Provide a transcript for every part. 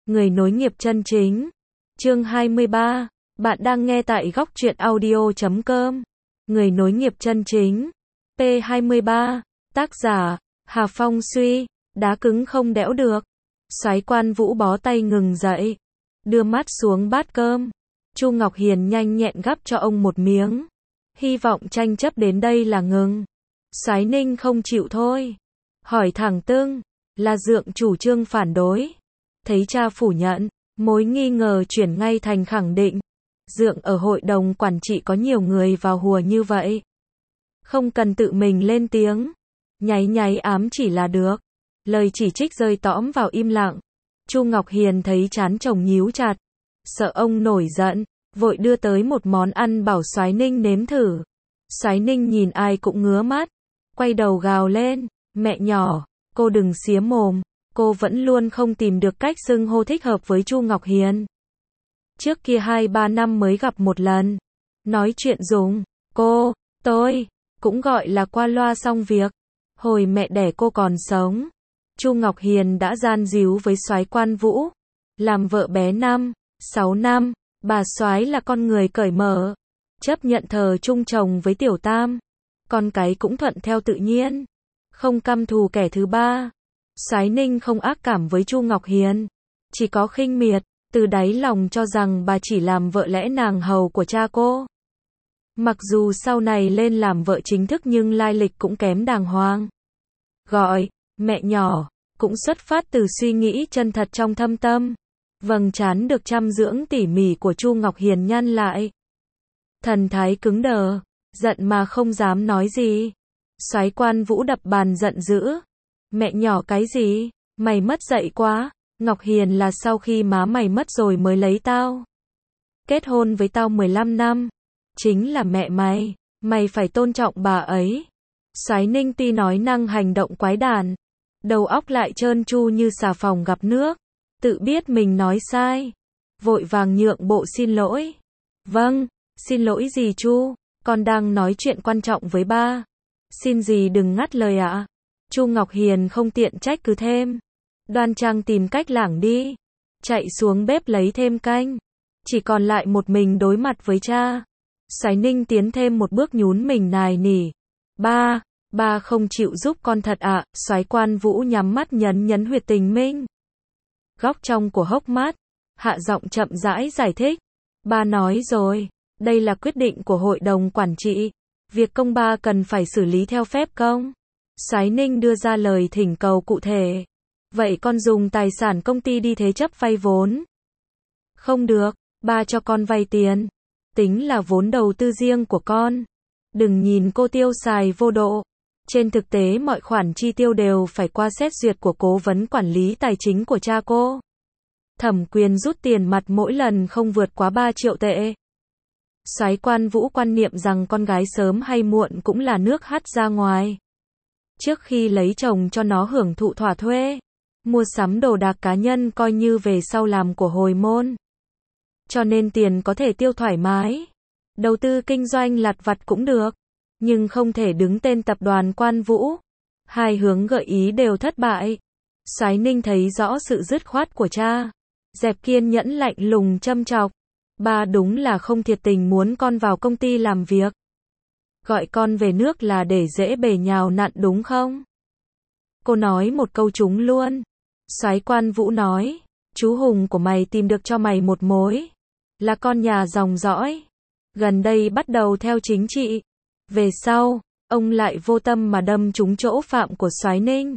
Người nối nghiệp chân chính. Chương 23. Bạn đang nghe tại góc truyện audio.com. Người nối nghiệp chân chính. P23. Tác giả: Hà Phong Suy. Đá cứng không đẽo được. Soái Quan Vũ bó tay ngừng dậy, đưa mắt xuống bát cơm. Chu Ngọc Hiền nhanh nhẹn gắp cho ông một miếng, hy vọng tranh chấp đến đây là ngừng. Soái Ninh không chịu thôi, hỏi thẳng tưng, là Dượng chủ trương phản đối. Thấy cha phủ nhận, mối nghi ngờ chuyển ngay thành khẳng định. Dượng ở hội đồng quản trị có nhiều người vào hùa như vậy, không cần tự mình lên tiếng, nháy nháy ám chỉ là được. Lời chỉ trích rơi tõm vào im lặng. Chu Ngọc Hiền thấy trán chồng nhíu chặt, sợ ông nổi giận, vội đưa tới một món ăn bảo Soái Ninh nếm thử. Soái Ninh nhìn ai cũng ngứa mắt, quay đầu gào lên, mẹ nhỏ, cô đừng xía mồm. Cô vẫn luôn không tìm được cách xưng hô thích hợp với Chu Ngọc Hiền. Trước kia 2-3 năm mới gặp một lần, nói chuyện dùng cô, tôi, cũng gọi là qua loa xong việc. Hồi mẹ đẻ cô còn sống, Chu Ngọc Hiền đã gian díu với Soái Quan Vũ, làm vợ bé 5-6 năm. Bà Soái là con người cởi mở, chấp nhận thờ chung chồng với Tiểu Tam, con cái cũng thuận theo tự nhiên, không căm thù kẻ thứ ba. Soái Ninh không ác cảm với Chu Ngọc Hiền, chỉ có khinh miệt, từ đáy lòng cho rằng bà chỉ làm vợ lẽ nàng hầu của cha cô. Mặc dù sau này lên làm vợ chính thức nhưng lai lịch cũng kém đàng hoàng. Gọi mẹ nhỏ cũng xuất phát từ suy nghĩ chân thật trong thâm tâm. Vầng trán được chăm dưỡng tỉ mỉ của Chu Ngọc Hiền nhăn lại, thần thái cứng đờ, giận mà không dám nói gì. Soái Quan Vũ đập bàn giận dữ, mẹ nhỏ cái gì, mày mất dạy quá. Ngọc Hiền là sau khi má mày mất rồi mới lấy tao, kết hôn với tao 15 năm, chính là mẹ mày, mày phải tôn trọng bà ấy. Soái Ninh tuy nói năng hành động quái đản, đầu óc lại trơn tru như xà phòng gặp nước, tự biết mình nói sai, vội vàng nhượng bộ xin lỗi. Vâng, xin lỗi dì Chu, con đang nói chuyện quan trọng với ba, xin dì đừng ngắt lời ạ. Chu Ngọc Hiền không tiện trách cứ thêm, đoan trang tìm cách lảng đi, chạy xuống bếp lấy thêm canh, chỉ còn lại một mình đối mặt với cha. Soái Ninh tiến thêm một bước nhún mình nài nỉ, ba không chịu giúp con thật ạ. Soái Quan Vũ nhắm mắt nhấn huyệt tình minh, góc trong của hốc mắt, hạ giọng chậm rãi giải thích. Ba nói rồi, đây là quyết định của hội đồng quản trị, việc công ba cần phải xử lý theo phép công. Soái Ninh đưa ra lời thỉnh cầu cụ thể. Vậy con dùng tài sản công ty đi thế chấp vay vốn. Không được, ba cho con vay tiền, tính là vốn đầu tư riêng của con. Đừng nhìn cô tiêu xài vô độ. Trên thực tế mọi khoản chi tiêu đều phải qua xét duyệt của cố vấn quản lý tài chính của cha cô. Thẩm quyền rút tiền mặt mỗi lần không vượt quá 3 triệu tệ. Soái Quan Vũ quan niệm rằng con gái sớm hay muộn cũng là nước hắt ra ngoài. Trước khi lấy chồng cho nó hưởng thụ thỏa thuê, mua sắm đồ đạc cá nhân coi như về sau làm của hồi môn. Cho nên tiền có thể tiêu thoải mái, đầu tư kinh doanh lặt vặt cũng được, nhưng không thể đứng tên tập đoàn Quan Vũ. Hai hướng gợi ý đều thất bại. Soái Ninh thấy rõ sự dứt khoát của cha, dẹp kiên nhẫn lạnh lùng châm chọc. Ba đúng là không thiệt tình muốn con vào công ty làm việc. Gọi con về nước là để dễ bề nhào nặn đúng không? Cô nói một câu trúng luôn. Soái Quan Vũ nói, chú Hùng của mày tìm được cho mày một mối, là con nhà dòng dõi, gần đây bắt đầu theo chính trị. Về sau, ông lại vô tâm mà đâm trúng chỗ phạm của Soái Ninh,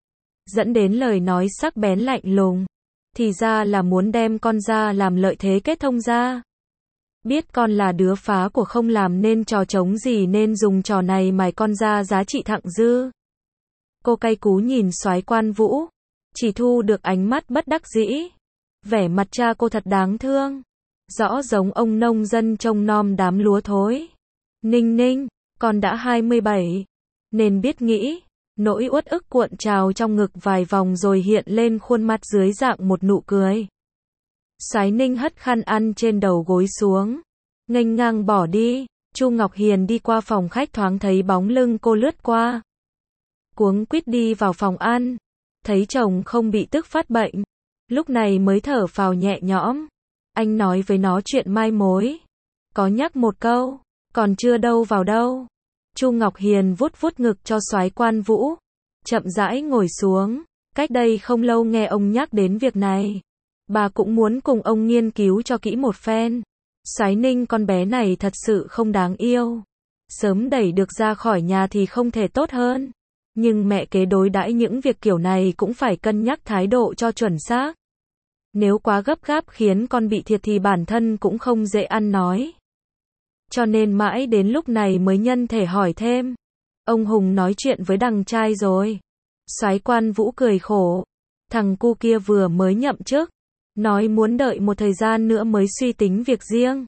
dẫn đến lời nói sắc bén lạnh lùng. Thì ra là muốn đem con ra làm lợi thế kết thông ra. Biết con là đứa phá của không làm nên trò trống gì nên dùng trò này mài con ra giá trị thặng dư. Cô cay cú nhìn Soái Quan Vũ, chỉ thu được ánh mắt bất đắc dĩ. Vẻ mặt cha cô thật đáng thương, rõ giống ông nông dân trông nom đám lúa thối. Ninh, con đã 27, nên biết nghĩ. Nỗi uất ức cuộn trào trong ngực vài vòng rồi hiện lên khuôn mặt dưới dạng một nụ cười. Soái Ninh hất khăn ăn trên đầu gối xuống, nghênh ngang bỏ đi. Chu Ngọc Hiền đi qua phòng khách thoáng thấy bóng lưng cô lướt qua, cuống quýt đi vào phòng ăn, thấy chồng không bị tức phát bệnh, Lúc này mới thở phào nhẹ nhõm. Anh nói với nó chuyện mai mối. Có nhắc một câu, còn chưa đâu vào đâu. Chu Ngọc Hiền vuốt vuốt ngực cho soái Quan Vũ, chậm rãi ngồi xuống. Cách đây không lâu nghe ông nhắc đến việc này, bà cũng muốn cùng ông nghiên cứu cho kỹ một phen. Soái Ninh con bé này thật sự không đáng yêu. Sớm đẩy được ra khỏi nhà thì không thể tốt hơn. Nhưng mẹ kế đối đãi những việc kiểu này cũng phải cân nhắc thái độ cho chuẩn xác. Nếu quá gấp gáp khiến con bị thiệt thì bản thân cũng không dễ ăn nói. Cho nên mãi đến lúc này mới nhân thể hỏi thêm. Ông Hùng nói chuyện với đằng trai rồi. Soái Quan Vũ cười khổ. Thằng cu kia vừa mới nhậm chức, nói muốn đợi một thời gian nữa mới suy tính việc riêng.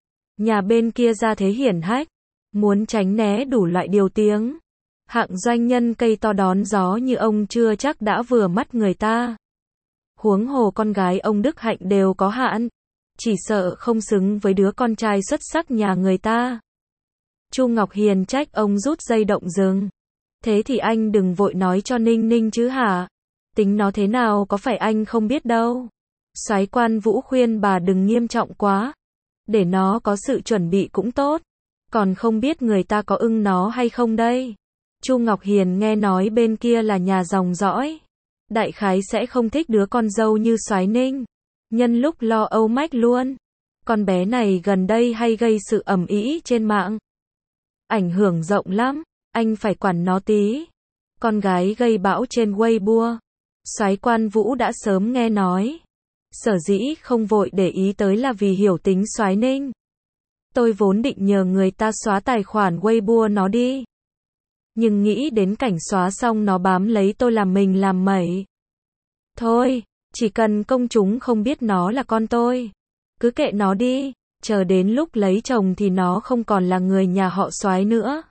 Nhà bên kia ra thế hiển hách, muốn tránh né đủ loại điều tiếng. Hạng doanh nhân cây to đón gió như ông chưa chắc đã vừa mắt người ta. Huống hồ con gái ông Đức Hạnh đều có hạn, chỉ sợ không xứng với đứa con trai xuất sắc nhà người ta. Chu Ngọc Hiền trách ông rút dây động rừng. Thế thì anh đừng vội nói cho Ninh Ninh chứ hả? Tính nó thế nào có phải anh không biết đâu. Soái Quan Vũ khuyên bà đừng nghiêm trọng quá. Để nó có sự chuẩn bị cũng tốt. Còn không biết người ta có ưng nó hay không đây. Chu Ngọc Hiền nghe nói bên kia là nhà dòng dõi. Đại khái sẽ không thích đứa con dâu như Soái Ninh. Nhân lúc lo âu mách luôn. Con bé này gần đây hay gây sự ầm ĩ trên mạng. Ảnh hưởng rộng lắm, anh phải quản nó tí. Con gái gây bão trên Weibo. Soái Quan Vũ đã sớm nghe nói. Sở dĩ không vội để ý tới là vì hiểu tính Soái Ninh. Tôi vốn định nhờ người ta xóa tài khoản Weibo nó đi. Nhưng nghĩ đến cảnh xóa xong nó bám lấy tôi làm mình làm mẩy. Thôi, chỉ cần công chúng không biết nó là con tôi. Cứ kệ nó đi, chờ đến lúc lấy chồng thì nó không còn là người nhà họ Soái nữa.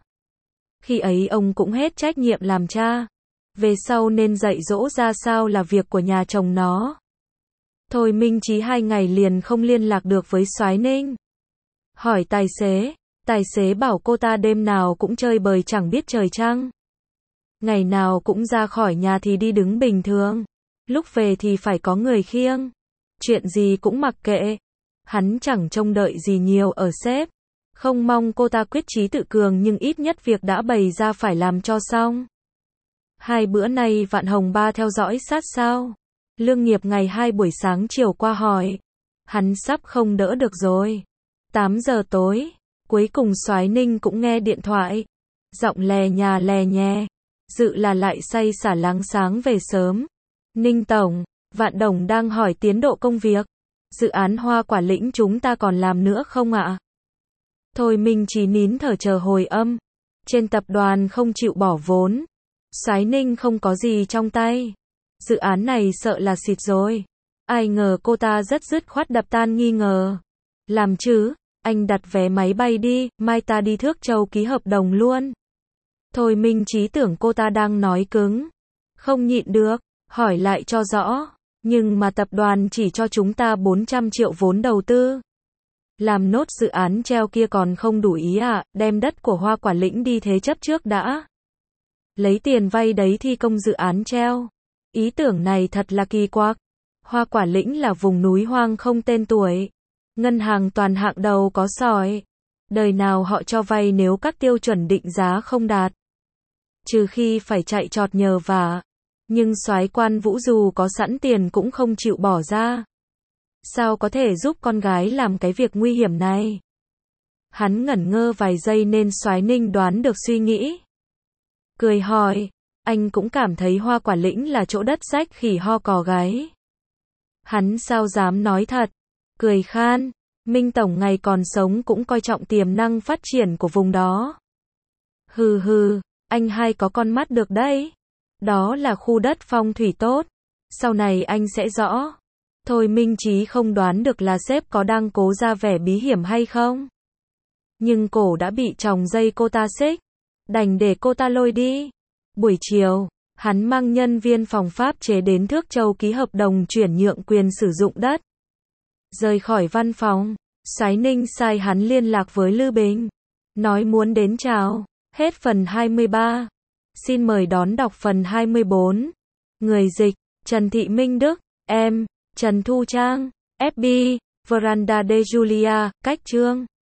Khi ấy ông cũng hết trách nhiệm làm cha. Về sau nên dạy dỗ ra sao là việc của nhà chồng nó. Thôi Minh Chí 2 ngày liền không liên lạc được với Soái Ninh. Hỏi tài xế bảo cô ta đêm nào cũng chơi bời chẳng biết trời trăng. Ngày nào cũng ra khỏi nhà thì đi đứng bình thường. Lúc về thì phải có người khiêng. Chuyện gì cũng mặc kệ. Hắn chẳng trông đợi gì nhiều ở sếp. Không mong cô ta quyết chí tự cường nhưng ít nhất việc đã bày ra phải làm cho xong. 2 bữa nay Vạn Hồng Ba theo dõi sát sao. Lương Nghiệp ngày 2 buổi sáng chiều qua hỏi. Hắn sắp không đỡ được rồi. 8 giờ tối, cuối cùng Soái Ninh cũng nghe điện thoại. Giọng lè nhà lè nhè. Dự là lại say xả láng sáng về sớm. Ninh Tổng, Vạn Đồng đang hỏi tiến độ công việc. Dự án Hoa Quả Lĩnh chúng ta còn làm nữa không ạ? Thôi Minh Chí nín thở chờ hồi âm. Trên tập đoàn không chịu bỏ vốn. Soái Ninh không có gì trong tay. Dự án này sợ là xịt rồi. Ai ngờ cô ta rất dứt khoát đập tan nghi ngờ. Làm chứ, anh đặt vé máy bay đi, mai ta đi Thước Châu ký hợp đồng luôn. Thôi Minh Chí tưởng cô ta đang nói cứng. Không nhịn được, hỏi lại cho rõ. Nhưng mà tập đoàn chỉ cho chúng ta 400 triệu vốn đầu tư. Làm nốt dự án treo kia còn không đủ ý à, đem đất của Hoa Quả Lĩnh đi thế chấp trước đã. Lấy tiền vay đấy thi công dự án treo. Ý tưởng này thật là kỳ quặc. Hoa Quả Lĩnh là vùng núi hoang không tên tuổi. Ngân hàng toàn hạng đầu có sỏi. Đời nào họ cho vay nếu các tiêu chuẩn định giá không đạt. Trừ khi phải chạy trọt nhờ vả. Nhưng Soái Quan Vũ dù có sẵn tiền cũng không chịu bỏ ra. Sao có thể giúp con gái làm cái việc nguy hiểm này? Hắn ngẩn ngơ vài giây nên Soái Ninh đoán được suy nghĩ. Cười hỏi, anh cũng cảm thấy Hoa Quả Lĩnh là chỗ đất rách khỉ ho cò gáy. Hắn sao dám nói thật? Cười khan, Minh Tổng ngày còn sống cũng coi trọng tiềm năng phát triển của vùng đó. Hừ hừ, anh hai có con mắt được đấy. Đó là khu đất phong thủy tốt. Sau này anh sẽ rõ. Thôi Minh Chí không đoán được là sếp có đang cố ra vẻ bí hiểm hay không. Nhưng cổ đã bị chòng dây cô ta xích. Đành để cô ta lôi đi. Buổi chiều, hắn mang nhân viên phòng pháp chế đến Thước Châu ký hợp đồng chuyển nhượng quyền sử dụng đất. Rời khỏi văn phòng, Soái Ninh sai hắn liên lạc với Lư Bình. Nói muốn đến chào. Hết phần 23. Xin mời đón đọc phần 24. Người dịch, Trần Thị Minh Đức, em. Trần Thu Trang, FB, Veranda de Julia, cách chương